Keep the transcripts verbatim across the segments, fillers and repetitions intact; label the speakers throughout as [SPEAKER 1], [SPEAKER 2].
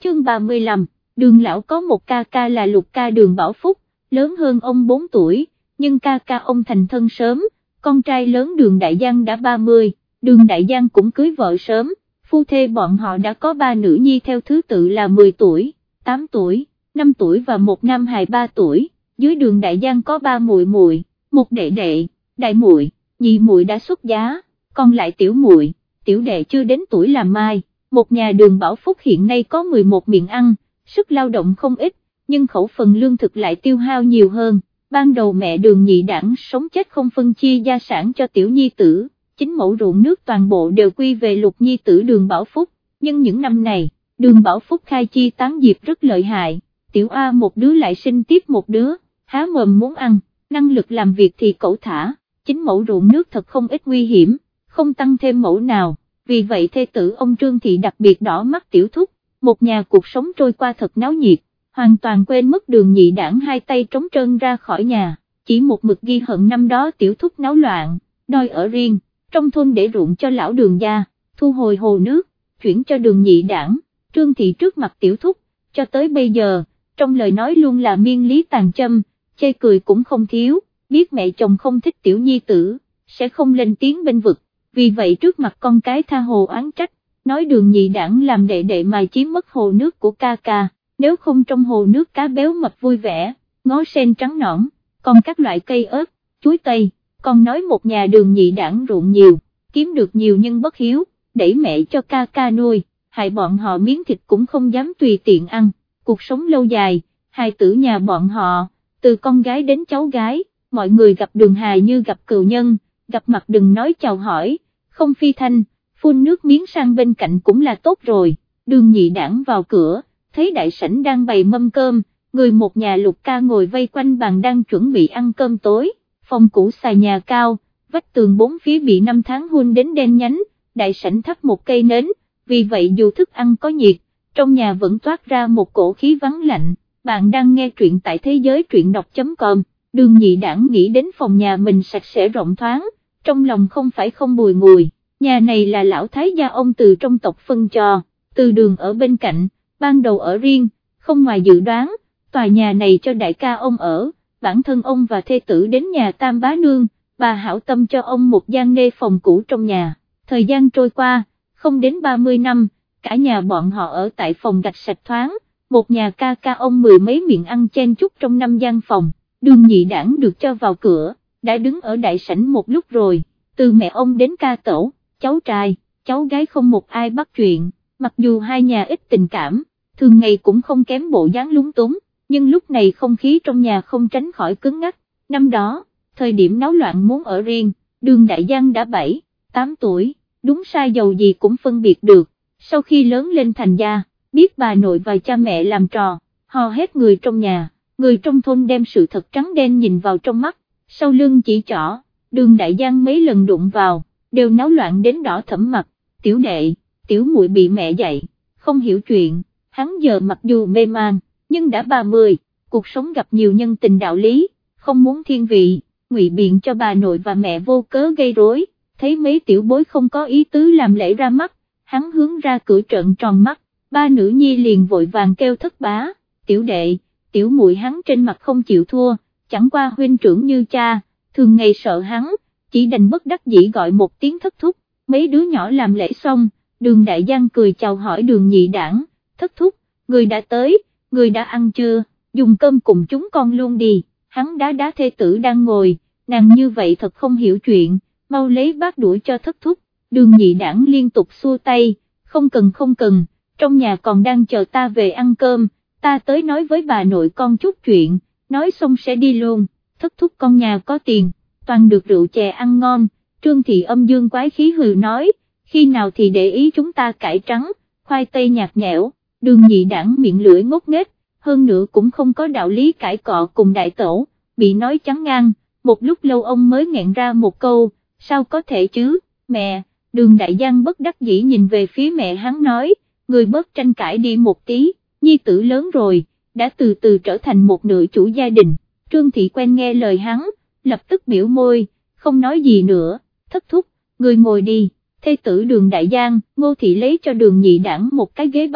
[SPEAKER 1] chương ba mươi lăm, Đường lão có một ca ca là Lục ca Đường Bảo Phúc, lớn hơn ông bốn tuổi, nhưng ca ca ông thành thân sớm, con trai lớn Đường Đại Giang đã ba mươi, Đường Đại Giang cũng cưới vợ sớm, phu thê bọn họ đã có ba nữ nhi theo thứ tự là mười tuổi, tám tuổi, năm tuổi và một nam hài ba tuổi, dưới Đường Đại Giang có ba muội muội, một đệ đệ, đại muội, nhị muội đã xuất giá, còn lại tiểu muội, tiểu đệ chưa đến tuổi làm mai. Một nhà Đường Bảo Phúc hiện nay có mười một miệng ăn, sức lao động không ít, nhưng khẩu phần lương thực lại tiêu hao nhiều hơn. Ban đầu mẹ Đường Nhị Đảng sống chết không phân chia gia sản cho tiểu nhi tử, chính mẫu ruộng nước toàn bộ đều quy về Lục nhi tử Đường Bảo Phúc, nhưng những năm này, Đường Bảo Phúc khai chi tán diệp rất lợi hại, tiểu A một đứa lại sinh tiếp một đứa, há mồm muốn ăn, năng lực làm việc thì cẩu thả, chính mẫu ruộng nước thật không ít nguy hiểm, không tăng thêm mẫu nào. Vì vậy thê tử ông Trương Thị đặc biệt đỏ mắt tiểu thúc, một nhà cuộc sống trôi qua thật náo nhiệt, hoàn toàn quên mất Đường Nhị Đảng hai tay trống trơn ra khỏi nhà, chỉ một mực ghi hận năm đó tiểu thúc náo loạn, đòi ở riêng, trong thôn để ruộng cho lão Đường gia, thu hồi hồ nước, chuyển cho Đường Nhị Đảng. Trương Thị trước mặt tiểu thúc, cho tới bây giờ, trong lời nói luôn là miên lý tàn châm, chê cười cũng không thiếu, biết mẹ chồng không thích tiểu nhi tử, sẽ không lên tiếng bên vực. Vì vậy trước mặt con cái tha hồ oán trách, nói Đường Nhị Đảng làm đệ đệ mà chiếm mất hồ nước của ca ca, nếu không trong hồ nước cá béo mập vui vẻ, ngó sen trắng nõn, còn các loại cây ớt, chuối tây, còn nói một nhà Đường Nhị Đảng ruộng nhiều, kiếm được nhiều nhưng bất hiếu, đẩy mẹ cho ca ca nuôi, hại bọn họ miếng thịt cũng không dám tùy tiện ăn, cuộc sống lâu dài, hài tử nhà bọn họ, từ con gái đến cháu gái, mọi người gặp Đường hài như gặp cừu nhân, gặp mặt đừng nói chào hỏi. Không phi thanh, phun nước miếng sang bên cạnh cũng là tốt rồi. Đường Nhị Đảng vào cửa, thấy đại sảnh đang bày mâm cơm, người một nhà Lục ca ngồi vây quanh bàn đang chuẩn bị ăn cơm tối, phòng cũ xài nhà cao, vách tường bốn phía bị năm tháng hun đến đen nhánh, đại sảnh thắp một cây nến, vì vậy dù thức ăn có nhiệt, trong nhà vẫn toát ra một cổ khí vắng lạnh. Bạn đang nghe truyện tại thế giới truyện đọc chấm com, Đường Nhị Đảng nghĩ đến phòng nhà mình sạch sẽ rộng thoáng, trong lòng không phải không bùi ngùi, nhà này là lão thái gia ông từ trong tộc phân cho, Từ Đường ở bên cạnh, ban đầu ở riêng, không ngoài dự đoán, tòa nhà này cho đại ca ông ở, bản thân ông và thê tử đến nhà Tam Bá Nương, bà hảo tâm cho ông một gian nê phòng cũ trong nhà, thời gian trôi qua, không đến ba mươi năm, cả nhà bọn họ ở tại phòng gạch sạch thoáng, một nhà ca ca ông mười mấy miệng ăn chen chúc trong năm gian phòng. Đường Nhị Đảng được cho vào cửa, đã đứng ở đại sảnh một lúc rồi, từ mẹ ông đến ca tẩu, cháu trai, cháu gái không một ai bắt chuyện, mặc dù hai nhà ít tình cảm, thường ngày cũng không kém bộ dáng lúng túng, nhưng lúc này không khí trong nhà không tránh khỏi cứng ngắc. Năm đó, thời điểm náo loạn muốn ở riêng, Đường Đại Giang đã bảy, tám tuổi, đúng sai giàu gì cũng phân biệt được, sau khi lớn lên thành gia, biết bà nội và cha mẹ làm trò, hò hét người trong nhà, người trong thôn đem sự thật trắng đen nhìn vào trong mắt, sau lưng chỉ trỏ, Đường Đại Giang mấy lần đụng vào, đều náo loạn đến đỏ thẫm mặt, tiểu đệ, tiểu muội bị mẹ dạy, không hiểu chuyện, hắn giờ mặc dù mê man, nhưng đã ba mươi, cuộc sống gặp nhiều nhân tình đạo lý, không muốn thiên vị, ngụy biện cho bà nội và mẹ vô cớ gây rối, thấy mấy tiểu bối không có ý tứ làm lễ ra mắt, hắn hướng ra cửa trợn tròn mắt, ba nữ nhi liền vội vàng kêu thất bá, tiểu đệ, tiểu muội hắn trên mặt không chịu thua, chẳng qua huynh trưởng như cha, thường ngày sợ hắn, chỉ đành bất đắc dĩ gọi một tiếng thất thúc, mấy đứa nhỏ làm lễ xong, Đường Đại Giang cười chào hỏi Đường Nhị Đảng, thất thúc, người đã tới, người đã ăn chưa, dùng cơm cùng chúng con luôn đi, hắn đá đá thê tử đang ngồi, nàng như vậy thật không hiểu chuyện, mau lấy bát đũa cho thất thúc, Đường Nhị Đảng liên tục xua tay, không cần không cần, trong nhà còn đang chờ ta về ăn cơm, ta tới nói với bà nội con chút chuyện, nói xong sẽ đi luôn, thất thúc con nhà có tiền, toàn được rượu chè ăn ngon. Trương Thị âm dương quái khí hừ nói, khi nào thì để ý chúng ta cải trắng, khoai tây nhạt nhẽo. Đường Nhị Đảng miệng lưỡi ngốc nghếch, hơn nữa cũng không có đạo lý cãi cọ cùng đại tẩu, bị nói chắn ngang, một lúc lâu ông mới nghẹn ra một câu, sao có thể chứ, mẹ. Đường Đại Giang bất đắc dĩ nhìn về phía mẹ hắn nói, người bớt tranh cãi đi một tí, nhi tử lớn rồi, đã từ từ trở thành một nữ chủ gia đình. Trương Thị quen nghe lời hắn, lập tức biểu môi, không nói gì nữa, thất thúc, người ngồi đi. Thê tử Đường Đại Giang, Ngô Thị lấy cho Đường Nhị Đảng một cái ghế băng,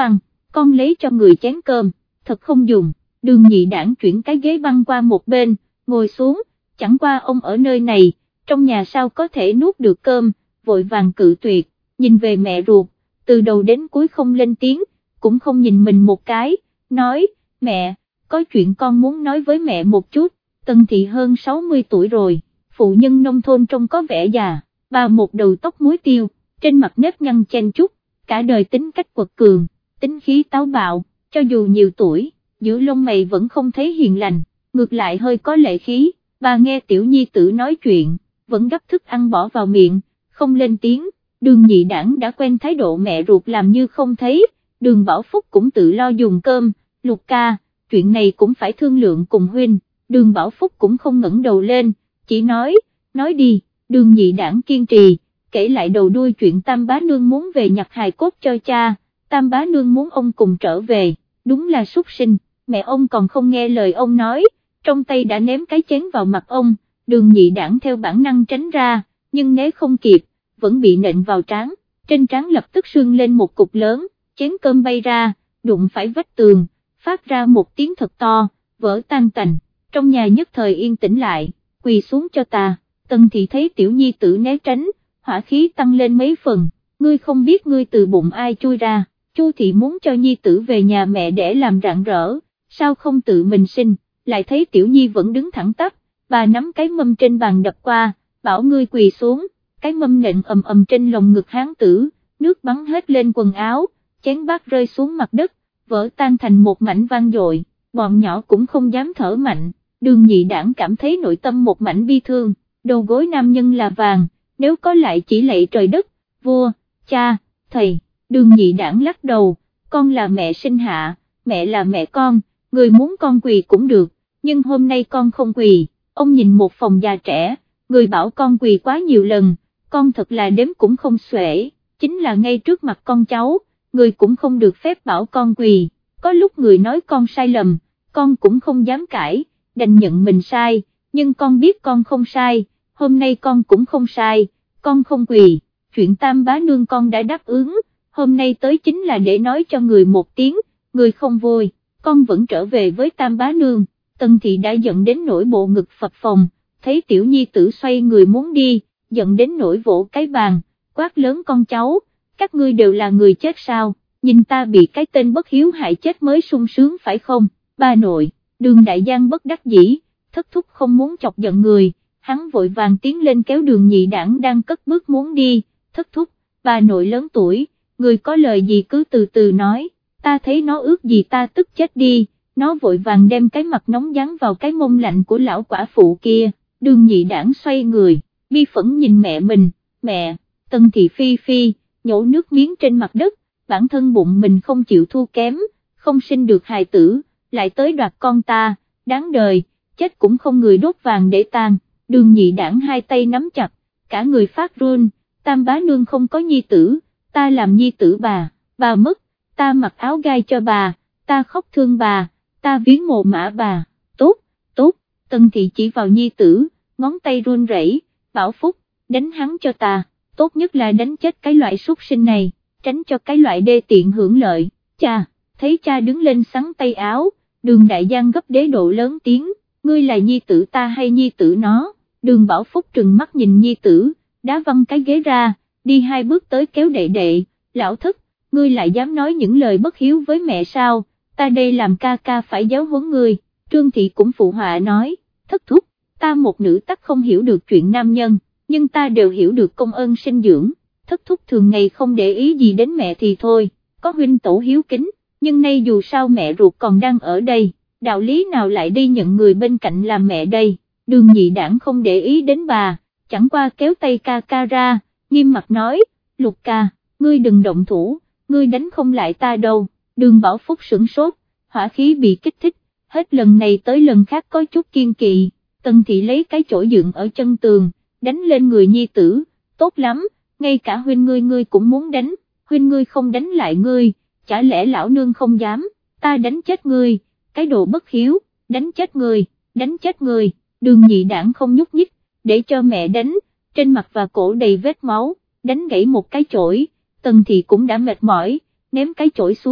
[SPEAKER 1] con lấy cho người chén cơm, thật không dùng. Đường Nhị Đảng chuyển cái ghế băng qua một bên, ngồi xuống, chẳng qua ông ở nơi này, trong nhà sao có thể nuốt được cơm, vội vàng cự tuyệt, nhìn về mẹ ruột, từ đầu đến cuối không lên tiếng, cũng không nhìn mình một cái, nói, mẹ, có chuyện con muốn nói với mẹ một chút. Tân Thị hơn sáu mươi tuổi rồi, phụ nhân nông thôn trông có vẻ già, bà một đầu tóc muối tiêu, trên mặt nếp nhăn chen chúc, cả đời tính cách quật cường, tính khí táo bạo, cho dù nhiều tuổi, giữa lông mày vẫn không thấy hiền lành, ngược lại hơi có lệ khí. Bà nghe tiểu nhi tử nói chuyện, vẫn gấp thức ăn bỏ vào miệng, không lên tiếng. Đường Nhị Đảng đã quen thái độ mẹ ruột làm như không thấy, Đường Bảo Phúc cũng tự lo dùng cơm. Lục ca, chuyện này cũng phải thương lượng cùng huynh. Đường Bảo Phúc cũng không ngẩng đầu lên, chỉ nói, nói đi. Đường Nhị Đảng kiên trì, kể lại đầu đuôi chuyện Tam Bá Nương muốn về nhặt hài cốt cho cha, Tam Bá Nương muốn ông cùng trở về, đúng là súc sinh, mẹ ông còn không nghe lời ông nói, trong tay đã ném cái chén vào mặt ông. Đường Nhị Đảng theo bản năng tránh ra, nhưng né không kịp, vẫn bị nện vào trán, trên trán lập tức sưng lên một cục lớn, chén cơm bay ra, đụng phải vách tường, phát ra một tiếng thật to, vỡ tan tành, trong nhà nhất thời yên tĩnh lại, quỳ xuống cho ta. Tân Thị thấy tiểu nhi tử né tránh, hỏa khí tăng lên mấy phần, ngươi không biết ngươi từ bụng ai chui ra, Chu Thị muốn cho nhi tử về nhà mẹ để làm rạng rỡ, sao không tự mình sinh, lại thấy tiểu nhi vẫn đứng thẳng tắp, bà nắm cái mâm trên bàn đập qua, bảo ngươi quỳ xuống, cái mâm nện ầm ầm trên lồng ngực hán tử, nước bắn hết lên quần áo, chén bát rơi xuống mặt đất, vỡ tan thành một mảnh vang dội, bọn nhỏ cũng không dám thở mạnh. Đường Nhị Đảng cảm thấy nội tâm một mảnh bi thương, đầu gối nam nhân là vàng, nếu có lại chỉ lạy trời đất, vua, cha, thầy. Đường Nhị Đảng lắc đầu, con là mẹ sinh hạ, mẹ là mẹ con, người muốn con quỳ cũng được, nhưng hôm nay con không quỳ. Ông nhìn một phòng già trẻ, người bảo con quỳ quá nhiều lần, con thật là đếm cũng không xuể, chính là ngay trước mặt con cháu, người cũng không được phép bảo con quỳ, có lúc người nói con sai lầm, con cũng không dám cãi, đành nhận mình sai, nhưng con biết con không sai, hôm nay con cũng không sai, con không quỳ, chuyện Tam Bá Nương con đã đáp ứng, hôm nay tới chính là để nói cho người một tiếng, người không vui, con vẫn trở về với Tam Bá Nương. Tân Thị đã giận đến nỗi bộ ngực phập phồng, thấy tiểu nhi tử xoay người muốn đi, giận đến nỗi vỗ cái bàn, quát lớn con cháu, các ngươi đều là người chết sao, nhìn ta bị cái tên bất hiếu hại chết mới sung sướng phải không, ba nội. Đường Đại Giang bất đắc dĩ, thất thúc không muốn chọc giận người, hắn vội vàng tiến lên kéo Đường Nhị Đảng đang cất bước muốn đi, thất thúc, bà nội lớn tuổi, người có lời gì cứ từ từ nói, ta thấy nó ước gì ta tức chết đi. Nó vội vàng đem cái mặt nóng dán vào cái mông lạnh của lão quả phụ kia. Đường Nhị Đảng xoay người, bi phẫn nhìn mẹ mình, mẹ. Tân Thị phi phi, nhổ nước miếng trên mặt đất, bản thân bụng mình không chịu thua kém, không sinh được hài tử, lại tới đoạt con ta, đáng đời, chết cũng không người đốt vàng để tang. Đường Nhị Đảng hai tay nắm chặt, cả người phát run, Tam Bá Nương không có nhi tử, ta làm nhi tử bà, bà mất, ta mặc áo gai cho bà, ta khóc thương bà, ta viếng mồ mã bà, tốt, tốt. Tân Thị chỉ vào nhi tử, ngón tay run rẩy, Bảo Phúc, đánh hắn cho ta, tốt nhất là đánh chết cái loại súc sinh này, tránh cho cái loại đê tiện hưởng lợi. Cha, thấy cha đứng lên xắn tay áo, Đường Đại Giang gấp đế độ lớn tiếng, ngươi là nhi tử ta hay nhi tử nó? Đường Bảo Phúc trừng mắt nhìn nhi tử, đá văng cái ghế ra, đi hai bước tới kéo đệ đệ, lão thất, ngươi lại dám nói những lời bất hiếu với mẹ sao, ta đây làm ca ca phải giáo huấn ngươi. Trương Thị cũng phụ họa nói, thất thúc, ta một nữ tắc không hiểu được chuyện nam nhân, nhưng ta đều hiểu được công ơn sinh dưỡng, thất thúc thường ngày không để ý gì đến mẹ thì thôi, có huynh tổ hiếu kính, nhưng nay dù sao mẹ ruột còn đang ở đây, đạo lý nào lại đi nhận người bên cạnh làm mẹ đây. Đường Nhị Đảng không để ý đến bà, chẳng qua kéo tay ca ca ra, nghiêm mặt nói, Lục ca, ngươi đừng động thủ, ngươi đánh không lại ta đâu. Đường Bảo Phúc sửng sốt, hỏa khí bị kích thích, hết lần này tới lần khác có chút kiên kỵ. Tân Thị lấy cái chổi dựng ở chân tường, đánh lên người nhi tử, tốt lắm, ngay cả huynh ngươi ngươi cũng muốn đánh, huynh ngươi không đánh lại ngươi, chả lẽ lão nương không dám, ta đánh chết ngươi, cái đồ bất hiếu, đánh chết ngươi, đánh chết ngươi. Đường Nhị Đảng không nhúc nhích, để cho mẹ đánh, trên mặt và cổ đầy vết máu, đánh gãy một cái chổi. Tần Thị cũng đã mệt mỏi, ném cái chổi xuống,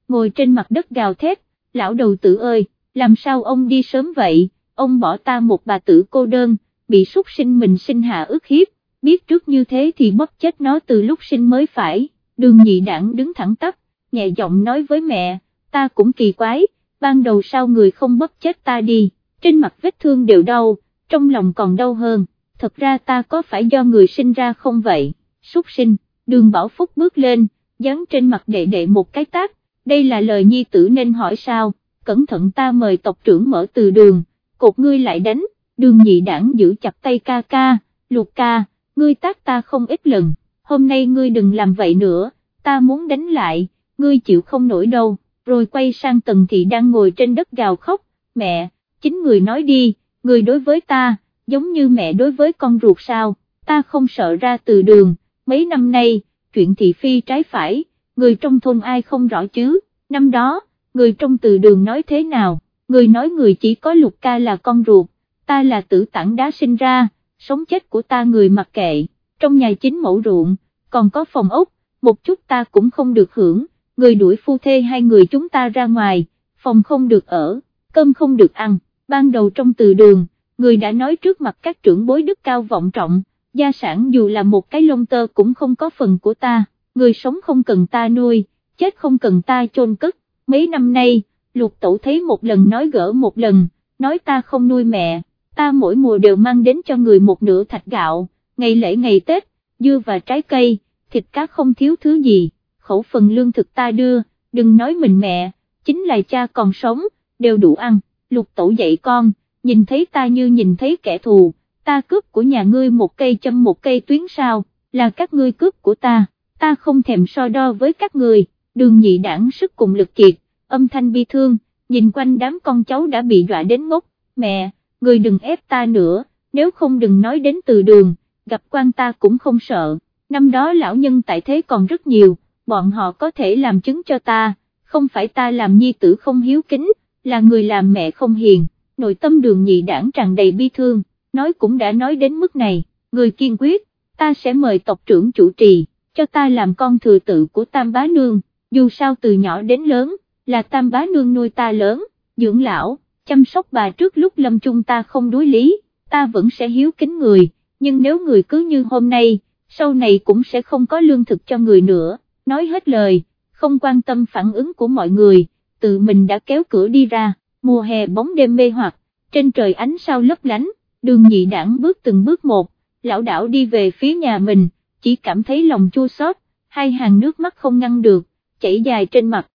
[SPEAKER 1] ngồi trên mặt đất gào thét, lão đầu tử ơi, làm sao ông đi sớm vậy, ông bỏ ta một bà tử cô đơn, bị súc sinh mình sinh hạ ức hiếp, biết trước như thế thì bóp chết nó từ lúc sinh mới phải. Đường Nhị Đảng đứng thẳng tắp, nhẹ giọng nói với mẹ, ta cũng kỳ quái, ban đầu sao người không bóp chết ta đi, trên mặt vết thương đều đau, trong lòng còn đau hơn, thật ra ta có phải do người sinh ra không vậy, súc sinh. Đường Bảo Phúc bước lên, giáng trên mặt đệ đệ một cái tát, đây là lời nhi tử nên hỏi sao, cẩn thận ta mời tộc trưởng mở từ đường, cột ngươi lại đánh. Đường Nhị Đảng giữ chặt tay ca ca, Lục ca, ngươi tát ta không ít lần, hôm nay ngươi đừng làm vậy nữa, ta muốn đánh lại, ngươi chịu không nổi đâu, rồi quay sang Tần Thị đang ngồi trên đất gào khóc, mẹ, chính người nói đi, người đối với ta, giống như mẹ đối với con ruột sao, ta không sợ ra từ đường, mấy năm nay, chuyện thị phi trái phải, người trong thôn ai không rõ chứ, năm đó, người trong từ đường nói thế nào, người nói người chỉ có Lục ca là con ruột, ta là tử tảng đá sinh ra, sống chết của ta người mặc kệ, trong nhà chính mẫu ruộng, còn có phòng ốc, một chút ta cũng không được hưởng, người đuổi phu thê hai người chúng ta ra ngoài, phòng không được ở, cơm không được ăn, ban đầu trong từ đường, người đã nói trước mặt các trưởng bối đức cao vọng trọng, gia sản dù là một cái lông tơ cũng không có phần của ta, người sống không cần ta nuôi, chết không cần ta chôn cất, mấy năm nay, Lục Tẩu thấy một lần nói gỡ một lần, nói ta không nuôi mẹ, ta mỗi mùa đều mang đến cho người một nửa thạch gạo, ngày lễ ngày Tết, dưa và trái cây, thịt cá không thiếu thứ gì, khẩu phần lương thực ta đưa, đừng nói mình mẹ, chính là cha còn sống, đều đủ ăn. Lục Tẩu dạy con, nhìn thấy ta như nhìn thấy kẻ thù, ta cướp của nhà ngươi một cây châm một cây tuyến sao, là các ngươi cướp của ta, ta không thèm so đo với các ngươi. Đường Nhị Đảng sức cùng lực kiệt, âm thanh bi thương, nhìn quanh đám con cháu đã bị dọa đến ngốc, mẹ, ngươi đừng ép ta nữa, nếu không đừng nói đến từ đường, gặp quan ta cũng không sợ, năm đó lão nhân tại thế còn rất nhiều, bọn họ có thể làm chứng cho ta, không phải ta làm nhi tử không hiếu kính, là người làm mẹ không hiền. Nội tâm Đường Nhị Đảng tràn đầy bi thương, nói cũng đã nói đến mức này, người kiên quyết, ta sẽ mời tộc trưởng chủ trì, cho ta làm con thừa tự của Tam Bá Nương, dù sao từ nhỏ đến lớn, là Tam Bá Nương nuôi ta lớn, dưỡng lão, chăm sóc bà trước lúc lâm chung ta không đối lý, ta vẫn sẽ hiếu kính người, nhưng nếu người cứ như hôm nay, sau này cũng sẽ không có lương thực cho người nữa. Nói hết lời, không quan tâm phản ứng của mọi người, tự mình đã kéo cửa đi ra. Mùa hè bóng đêm mê hoặc, trên trời ánh sao lấp lánh, Đường Nhị Đảng bước từng bước một, lảo đảo đi về phía nhà mình, chỉ cảm thấy lòng chua xót, hai hàng nước mắt không ngăn được, chảy dài trên mặt.